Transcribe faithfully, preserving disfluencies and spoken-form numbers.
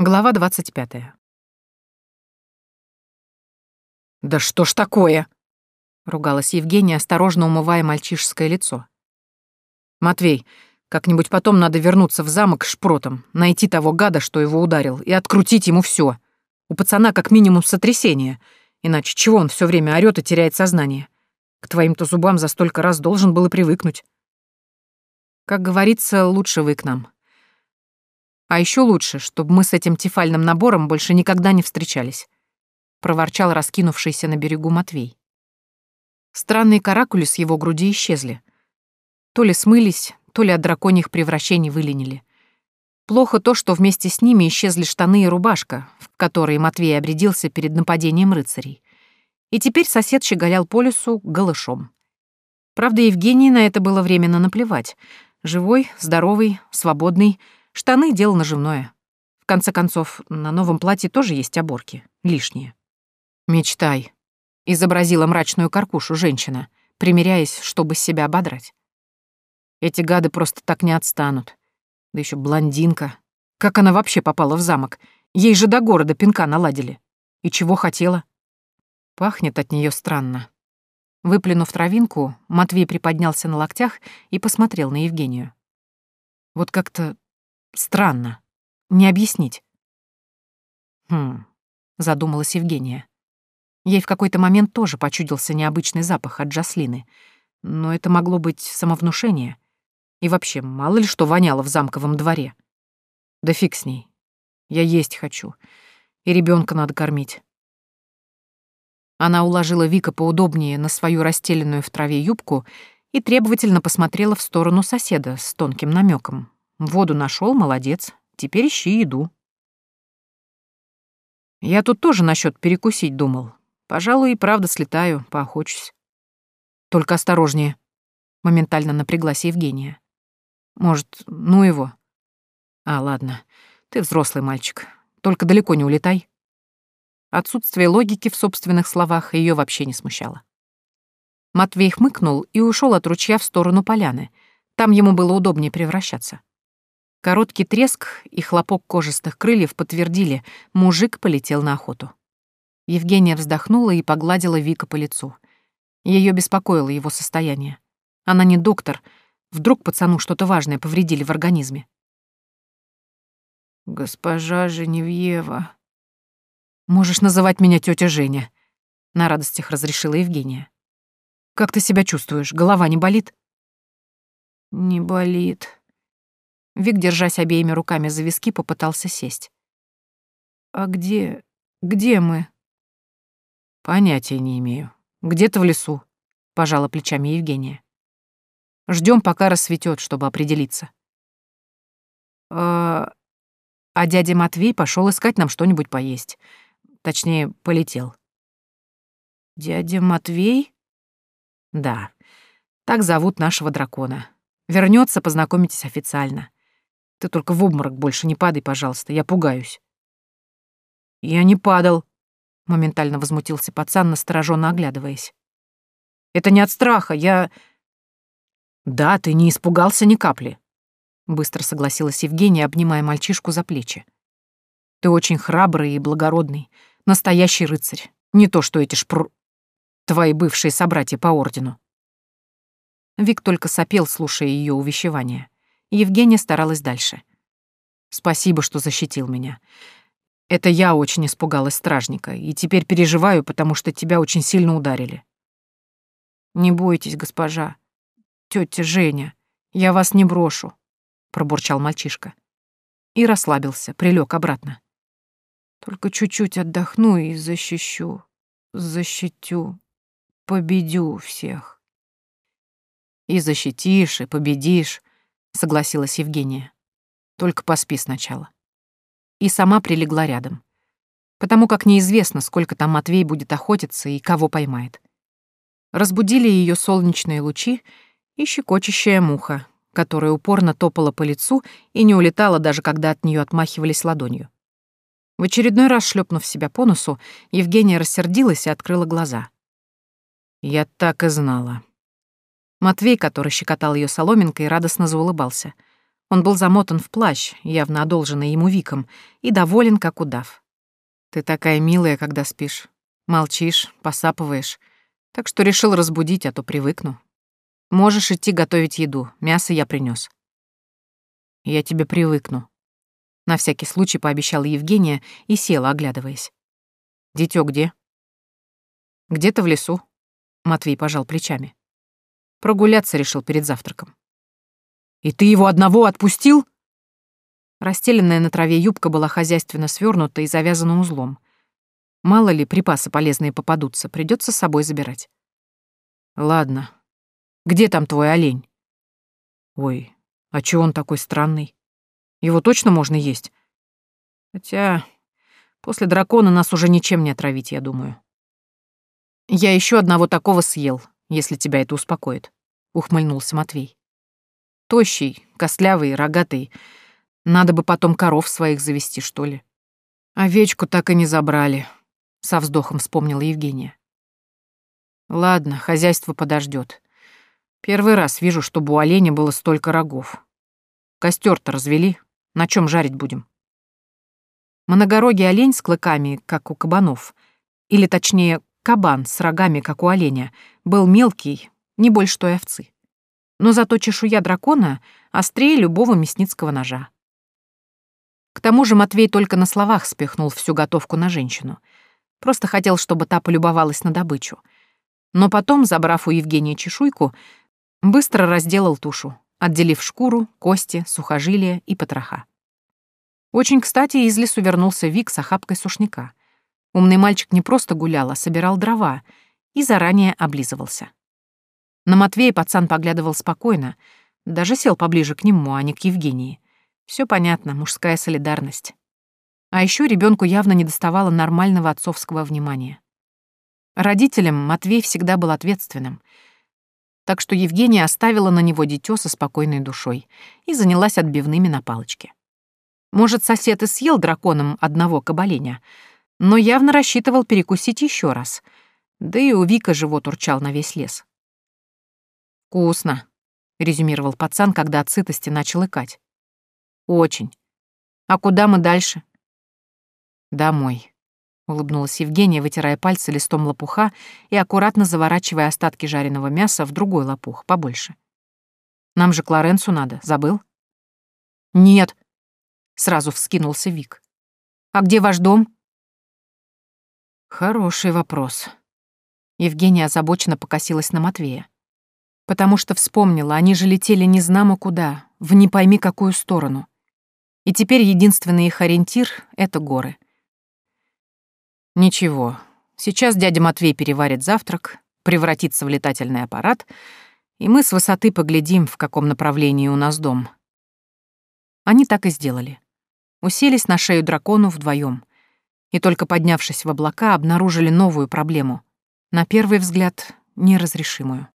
Глава двадцать пятая. «Да что ж такое?» — ругалась Евгения, осторожно умывая мальчишеское лицо. «Матвей, как-нибудь потом надо вернуться в замок к шпротам, найти того гада, что его ударил, и открутить ему все. У пацана как минимум сотрясение, иначе чего он все время орёт и теряет сознание? К твоим-то зубам за столько раз должен был и привыкнуть. Как говорится, лучше вы к нам. А еще лучше, чтобы мы с этим тефальным набором больше никогда не встречались», — проворчал раскинувшийся на берегу Матвей. Странные каракули с его груди исчезли. То ли смылись, то ли от драконьих превращений выленили. Плохо то, что вместе с ними исчезли штаны и рубашка, в которые Матвей обрядился перед нападением рыцарей. И теперь сосед щеголял по лесу голышом. Правда, Евгении на это было временно наплевать. Живой, здоровый, свободный, штаны — дело наживное. В конце концов, на новом платье тоже есть оборки, лишние. «Мечтай», — изобразила мрачную каркушу женщина, примиряясь, чтобы себя ободрать. «Эти гады просто так не отстанут. Да еще блондинка. Как она вообще попала в замок? Ей же до города пинка наладили. И чего хотела?» Пахнет от нее странно. Выплюнув травинку, Матвей приподнялся на локтях и посмотрел на Евгению. Вот как-то странно. Не объяснить. «Хм», — задумалась Евгения. Ей в какой-то момент тоже почудился необычный запах от Джаслины, но это могло быть самовнушение. И вообще, мало ли что воняло в замковом дворе. Да фиг с ней. Я есть хочу. И ребенка надо кормить. Она уложила Вика поудобнее на свою расстеленную в траве юбку и требовательно посмотрела в сторону соседа с тонким намеком. Воду нашел, молодец. Теперь ищи еду. Я тут тоже насчет перекусить думал. Пожалуй, и правда слетаю, поохочусь. Только осторожнее. Моментально напряглась Евгения. Может, ну его? А, ладно. Ты взрослый мальчик. Только далеко не улетай. Отсутствие логики в собственных словах ее вообще не смущало. Матвей хмыкнул и ушел от ручья в сторону поляны. Там ему было удобнее превращаться. Короткий треск и хлопок кожистых крыльев подтвердили, мужик полетел на охоту. Евгения вздохнула и погладила Вика по лицу. Ее беспокоило его состояние. Она не доктор. Вдруг пацану что-то важное повредили в организме. «Госпожа Женевьева...» «Можешь называть меня тетя Женя», — на радостях разрешила Евгения. «Как ты себя чувствуешь? Голова не болит?» «Не болит». Вик, держась обеими руками за виски, попытался сесть. «А где... где мы?» «Понятия не имею. Где-то в лесу», — пожала плечами Евгения. Ждем, пока рассветет, чтобы определиться. А, а дядя Матвей пошел искать нам что-нибудь поесть. Точнее, полетел. Дядя Матвей? Да, так зовут нашего дракона. Вернется, познакомитесь официально. Ты только в обморок больше не падай, пожалуйста, я пугаюсь. Я не падал, моментально возмутился пацан, настороженно оглядываясь. Это не от страха, я... Да, ты не испугался ни капли, быстро согласилась Евгения, обнимая мальчишку за плечи. Ты очень храбрый и благородный, настоящий рыцарь, не то что эти шпр... твои бывшие собратья по ордену. Вик только сопел, слушая ее увещевания. Евгения старалась дальше. Спасибо, что защитил меня. Это я очень испугалась стражника, и теперь переживаю, потому что тебя очень сильно ударили. Не бойтесь, госпожа. Тётя Женя, я вас не брошу, пробурчал мальчишка. И расслабился, прилег обратно. Только чуть-чуть отдохну и защищу, защитю, победю всех. И защитишь, и победишь, согласилась Евгения. Только поспи сначала. И сама прилегла рядом, потому как неизвестно, сколько там Матвей будет охотиться и кого поймает. Разбудили ее солнечные лучи и щекочущая муха, которая упорно топала по лицу и не улетала, даже когда от нее отмахивались ладонью. В очередной раз шлепнув себя по носу, Евгения рассердилась и открыла глаза. «Я так и знала». Матвей, который щекотал ее соломинкой, радостно заулыбался. Он был замотан в плащ, явно одолженный ему Виком, и доволен, как удав. «Ты такая милая, когда спишь. Молчишь, посапываешь. Так что решил разбудить, а то привыкну. Можешь идти готовить еду, мясо я принёс». «Я тебе привыкну», — на всякий случай пообещала Евгения и села, оглядываясь. «Дитё где?» «Где-то в лесу», — Матвей пожал плечами. «Прогуляться решил перед завтраком». «И ты его одного отпустил?» Расстеленная на траве юбка была хозяйственно свёрнута и завязана узлом. Мало ли, припасы полезные попадутся, придётся с собой забирать. «Ладно. Где там твой олень?» «Ой, а чё он такой странный? Его точно можно есть? Хотя после дракона нас уже ничем не отравить, я думаю». «Я ещё одного такого съел, если тебя это успокоит», — ухмыльнулся Матвей. «Тощий, костлявый, рогатый. Надо бы потом коров своих завести, что ли. Овечку так и не забрали», — со вздохом вспомнила Евгения. «Ладно, хозяйство подождёт. Первый раз вижу, чтобы у оленя было столько рогов. Костёр-то развели, на чём жарить будем?» Многорогий олень с клыками, как у кабанов, или точнее, кабан с рогами, как у оленя, был мелкий, не больше той овцы. Но зато чешуя дракона острее любого мясницкого ножа. К тому же Матвей только на словах спихнул всю готовку на женщину. Просто хотел, чтобы та полюбовалась на добычу. Но потом, забрав у Евгения чешуйку, быстро разделал тушу, отделив шкуру, кости, сухожилия и потроха. Очень кстати из лесу вернулся Вик с охапкой сушняка. Умный мальчик не просто гулял, а собирал дрова и заранее облизывался. На Матвея пацан поглядывал спокойно, даже сел поближе к нему, а не к Евгении. Все понятно, мужская солидарность. А еще ребенку явно недоставало нормального отцовского внимания. Родителям Матвей всегда был ответственным, так что Евгения оставила на него дитё со спокойной душой и занялась отбивными на палочке. Может, сосед и съел драконом одного кабаленя, но явно рассчитывал перекусить еще раз, да и у Вика живот урчал на весь лес. «Вкусно», — резюмировал пацан, когда от сытости начал икать. «Очень. А куда мы дальше?» «Домой», — улыбнулась Евгения, вытирая пальцы листом лопуха и аккуратно заворачивая остатки жареного мяса в другой лопух, побольше. «Нам же к Лоренцу надо, забыл?» «Нет», — сразу вскинулся Вик. «А где ваш дом?» «Хороший вопрос». Евгения озабоченно покосилась на Матвея. Потому что вспомнила, они же летели незнамо куда, в не пойми какую сторону. И теперь единственный их ориентир — это горы. Ничего, сейчас дядя Матвей переварит завтрак, превратится в летательный аппарат, и мы с высоты поглядим, в каком направлении у нас дом. Они так и сделали. Уселись на шею дракону вдвоем, и только поднявшись в облака, обнаружили новую проблему, на первый взгляд, неразрешимую.